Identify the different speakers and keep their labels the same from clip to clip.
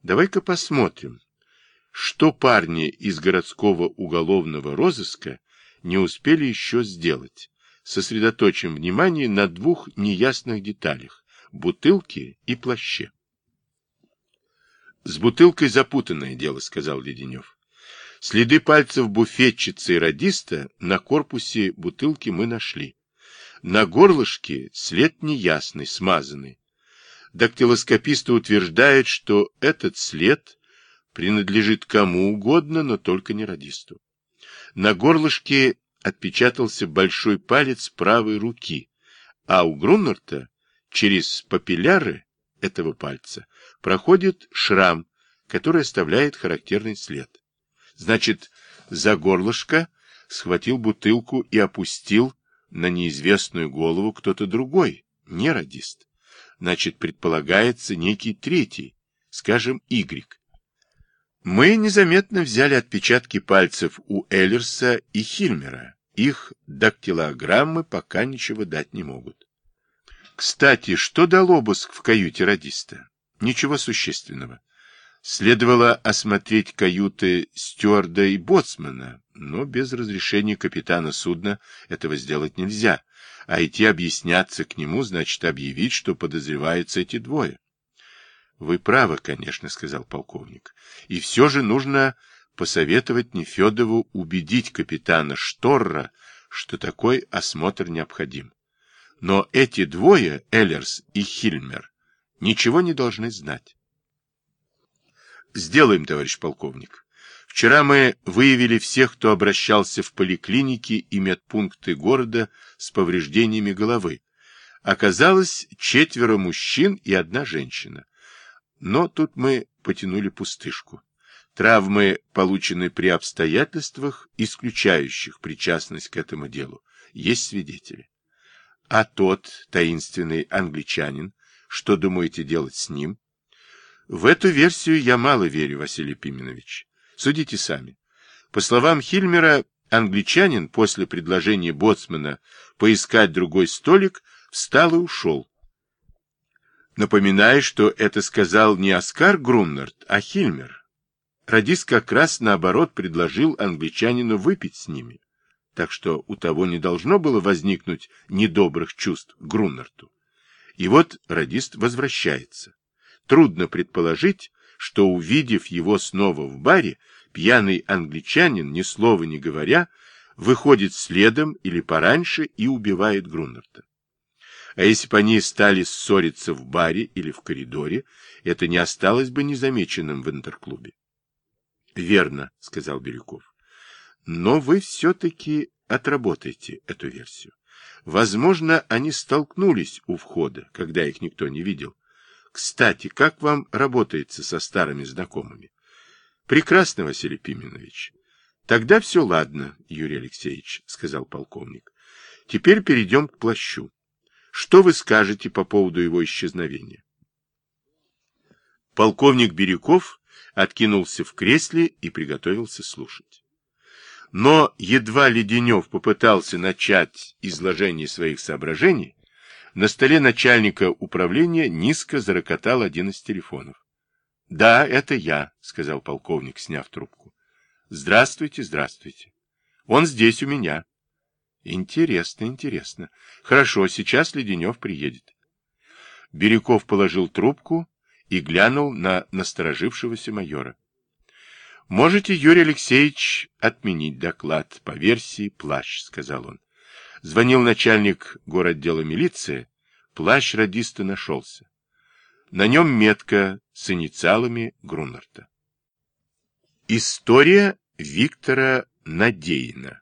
Speaker 1: Давай-ка посмотрим, что парни из городского уголовного розыска не успели еще сделать. Сосредоточим внимание на двух неясных деталях – бутылке и плаще. «С бутылкой запутанное дело», — сказал Леденев. «Следы пальцев буфетчицы и радиста на корпусе бутылки мы нашли. На горлышке след неясный, смазанный. Дактилоскописты утверждают, что этот след принадлежит кому угодно, но только не радисту. На горлышке отпечатался большой палец правой руки, а у Груннерта через папилляры этого пальца проходит шрам, который оставляет характерный след. Значит, за горлышко схватил бутылку и опустил на неизвестную голову кто-то другой, не радист. Значит, предполагается некий третий, скажем, Y. Мы незаметно взяли отпечатки пальцев у Эллерса и Хильмера. Их дактилограммы пока ничего дать не могут. Кстати, что дал обыск в каюте радиста? Ничего существенного. Следовало осмотреть каюты стюарда и боцмана, но без разрешения капитана судна этого сделать нельзя, а идти объясняться к нему значит объявить, что подозреваются эти двое. — Вы правы, конечно, — сказал полковник, — и все же нужно посоветовать Нефедову убедить капитана Шторра, что такой осмотр необходим. Но эти двое, Эллерс и Хильмер, ничего не должны знать. Сделаем, товарищ полковник. Вчера мы выявили всех, кто обращался в поликлиники и медпункты города с повреждениями головы. Оказалось 4 мужчин и 1 женщина. Но тут мы потянули пустышку. Травмы получены при обстоятельствах, исключающих причастность к этому делу. Есть свидетели. А тот таинственный англичанин, что думаете делать с ним? В эту версию я мало верю, Василий Пименович. Судите сами. По словам Хильмера, англичанин после предложения боцмана поискать другой столик встал и ушел. Напоминаю, что это сказал не Оскар Груннерт, а Хильмер. Радист как раз наоборот предложил англичанину выпить с ними. Так что у того не должно было возникнуть недобрых чувств к Груннерту. И вот радист возвращается. Трудно предположить, что, увидев его снова в баре, пьяный англичанин, ни слова не говоря, выходит следом или пораньше и убивает Груннерта. А если бы они стали ссориться в баре или в коридоре, это не осталось бы незамеченным в интерклубе. — Верно, — сказал Бирюков. — Но вы все-таки отработаете эту версию. Возможно, они столкнулись у входа, когда их никто не видел. Кстати, как вам работается со старыми знакомыми? — Прекрасно, Василий Пименович. — Тогда все ладно, Юрий Алексеевич, — сказал полковник. — Теперь перейдем к плащу. Что вы скажете по поводу его исчезновения? Полковник Бирюков откинулся в кресле и приготовился слушать. Но едва Леденев попытался начать изложение своих соображений, на столе начальника управления низко зарокотал один из телефонов. — Да, это я, — сказал полковник, сняв трубку. — Здравствуйте, здравствуйте. Он здесь у меня. — Интересно, интересно. Хорошо, сейчас Леденев приедет. Бирюков положил трубку и глянул на насторожившегося майора. — Можете, Юрий Алексеевич, отменить доклад по версии «Плащ», — сказал он. Звонил начальник горотдела милиции, плащ радиста нашелся. На нем метка с инициалами Груннерта. История Виктора Надеина.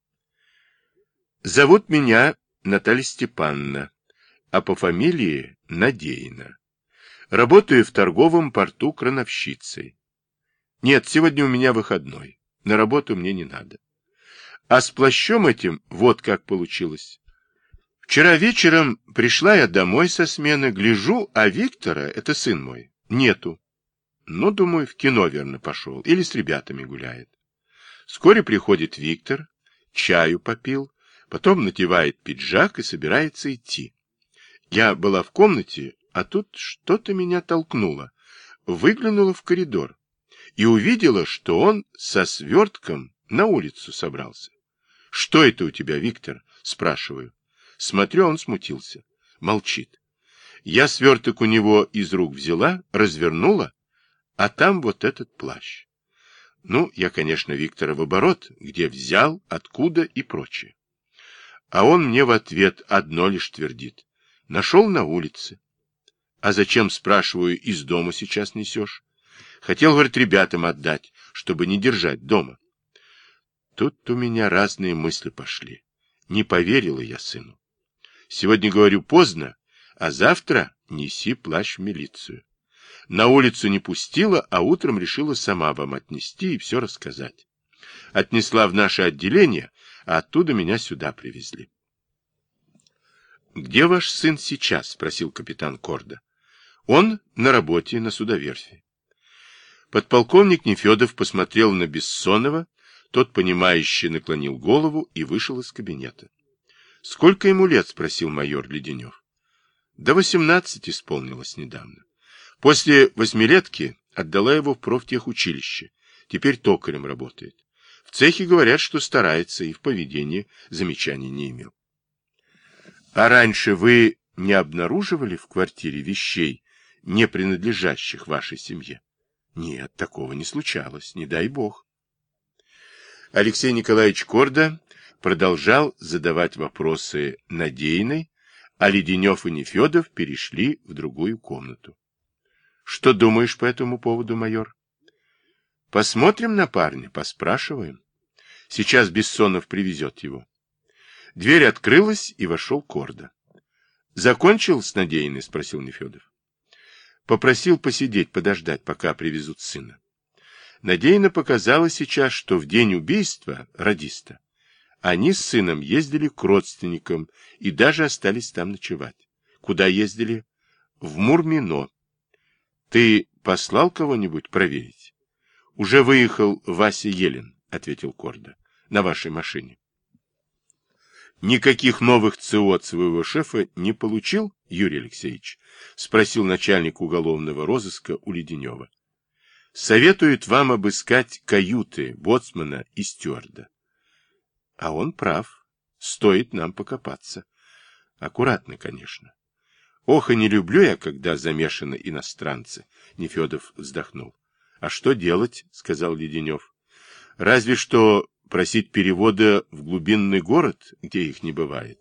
Speaker 1: Зовут меня Наталья Степановна, а по фамилии Надеина. Работаю в торговом порту крановщицей. Нет, сегодня у меня выходной, на работу мне не надо. А с плащом этим вот как получилось. Вчера вечером пришла я домой со смены, гляжу, а Виктора, это сын мой, нету. Ну, думаю, в кино, верно, пошел, или с ребятами гуляет. Вскоре приходит Виктор, чаю попил, потом надевает пиджак и собирается идти. Я была в комнате, а тут что-то меня толкнуло. выглянула в коридор и увидела, что он со свертком на улицу собрался. — Что это у тебя, Виктор? — спрашиваю. Смотрю, он смутился. Молчит. Я сверток у него из рук взяла, развернула, а там вот этот плащ. Ну, я, конечно, Виктора в оборот, где взял, откуда и прочее. А он мне в ответ одно лишь твердит. Нашел на улице. А зачем, спрашиваю, из дома сейчас несешь? Хотел, говорит, ребятам отдать, чтобы не держать дома. Тут у меня разные мысли пошли. Не поверила я сыну. Сегодня, говорю, поздно, а завтра неси плащ в милицию. На улицу не пустила, а утром решила сама вам отнести и все рассказать. Отнесла в наше отделение, а оттуда меня сюда привезли. — Где ваш сын сейчас? — спросил капитан Корда. — Он на работе на судоверфи. Подполковник Нефедов посмотрел на Бессонова, тот, понимающе наклонил голову и вышел из кабинета. — Сколько ему лет? — спросил майор Леденев. — До 18 исполнилось недавно. После 8-летки отдала его в профтехучилище. Теперь токарем работает. В цехе говорят, что старается, и в поведении замечаний не имел. — А раньше вы не обнаруживали в квартире вещей, не принадлежащих вашей семье? — Нет, такого не случалось, не дай бог. Алексей Николаевич Корда продолжал задавать вопросы Надеиной, а Леденев и Нефедов перешли в другую комнату. — Что думаешь по этому поводу, майор? — Посмотрим на парня, поспрашиваем. Сейчас Бессонов привезет его. Дверь открылась, и вошел Корда. — Закончил с Надеиной? — спросил Нефедов. Попросил посидеть, подождать, пока привезут сына. Надеина показала сейчас, что в день убийства радиста они с сыном ездили к родственникам и даже остались там ночевать. Куда ездили? В Мурмино. Ты послал кого-нибудь проверить? Уже выехал Вася Елен, ответил Корда, на вашей машине. Никаких новых ЦО от своего шефа не получил, Юрий Алексеевич? Спросил начальник уголовного розыска у Леденева. Советует вам обыскать каюты боцмана и стюарда. А он прав. Стоит нам покопаться. Аккуратно, конечно. Ох, и не люблю я, когда замешаны иностранцы. Нефедов вздохнул. А что делать, сказал Леденев. Разве что просить перевода в глубинный город, где их не бывает.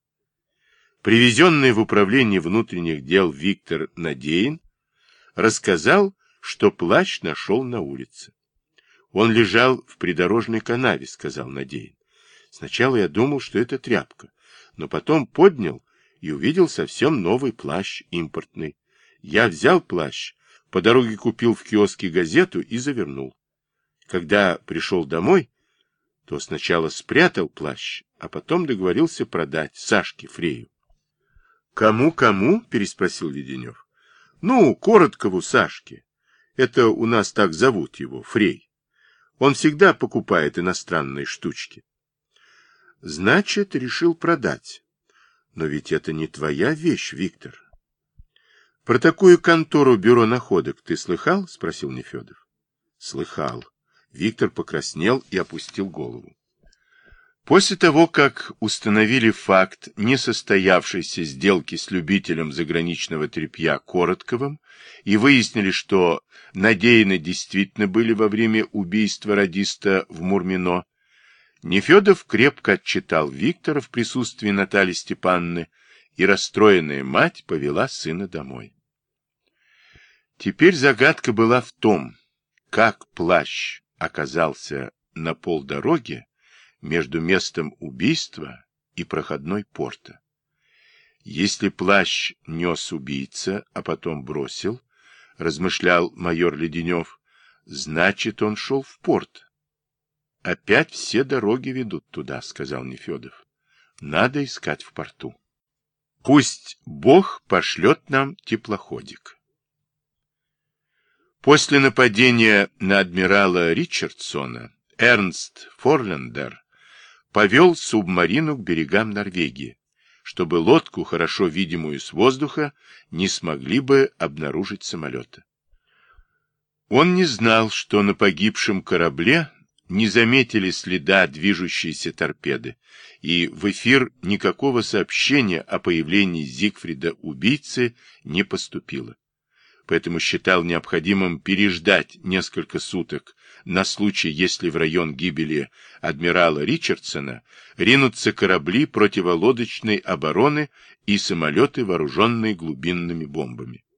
Speaker 1: Привезенный в управление внутренних дел Виктор Надеин рассказал, что плащ нашел на улице. Он лежал в придорожной канаве, сказал Надеин. Сначала я думал, что это тряпка, но потом поднял и увидел совсем новый плащ, импортный. Я взял плащ, по дороге купил в киоске газету и завернул. Когда пришел домой, то сначала спрятал плащ, а потом договорился продать Сашке Фрею. «Кому-кому?» — переспросил Леденев. «Ну, Короткову Сашке. Это у нас так зовут его, Фрей. Он всегда покупает иностранные штучки». «Значит, решил продать. Но ведь это не твоя вещь, Виктор». «Про такую контору бюро находок ты слыхал?» — спросил Нефедов. «Слыхал». Виктор покраснел и опустил голову. После того, как установили факт несостоявшейся сделки с любителем заграничного тряпья Коротковым и выяснили, что Надеины действительно были во время убийства радиста в Мурмино, Нефедов крепко отчитал Виктора в присутствии Натальи Степановны, и расстроенная мать повела сына домой. Теперь загадка была в том, как плащ оказался на полдороге между местом убийства и проходной порта. Если плащ нес убийца, а потом бросил, размышлял майор Леденев, значит, он шел в порт. Опять все дороги ведут туда, сказал Нефедов. Надо искать в порту. Пусть Бог пошлет нам теплоходик. После нападения на адмирала Ричардсона Эрнст Форлендер повел субмарину к берегам Норвегии, чтобы лодку, хорошо видимую с воздуха, не смогли бы обнаружить самолеты. Он не знал, что на погибшем корабле не заметили следа движущейся торпеды, и в эфир никакого сообщения о появлении Зигфрида-убийцы не поступило. Поэтому считал необходимым переждать несколько суток на случай, если в район гибели адмирала Ричардсона ринутся корабли противолодочной обороны и самолеты, вооруженные глубинными бомбами.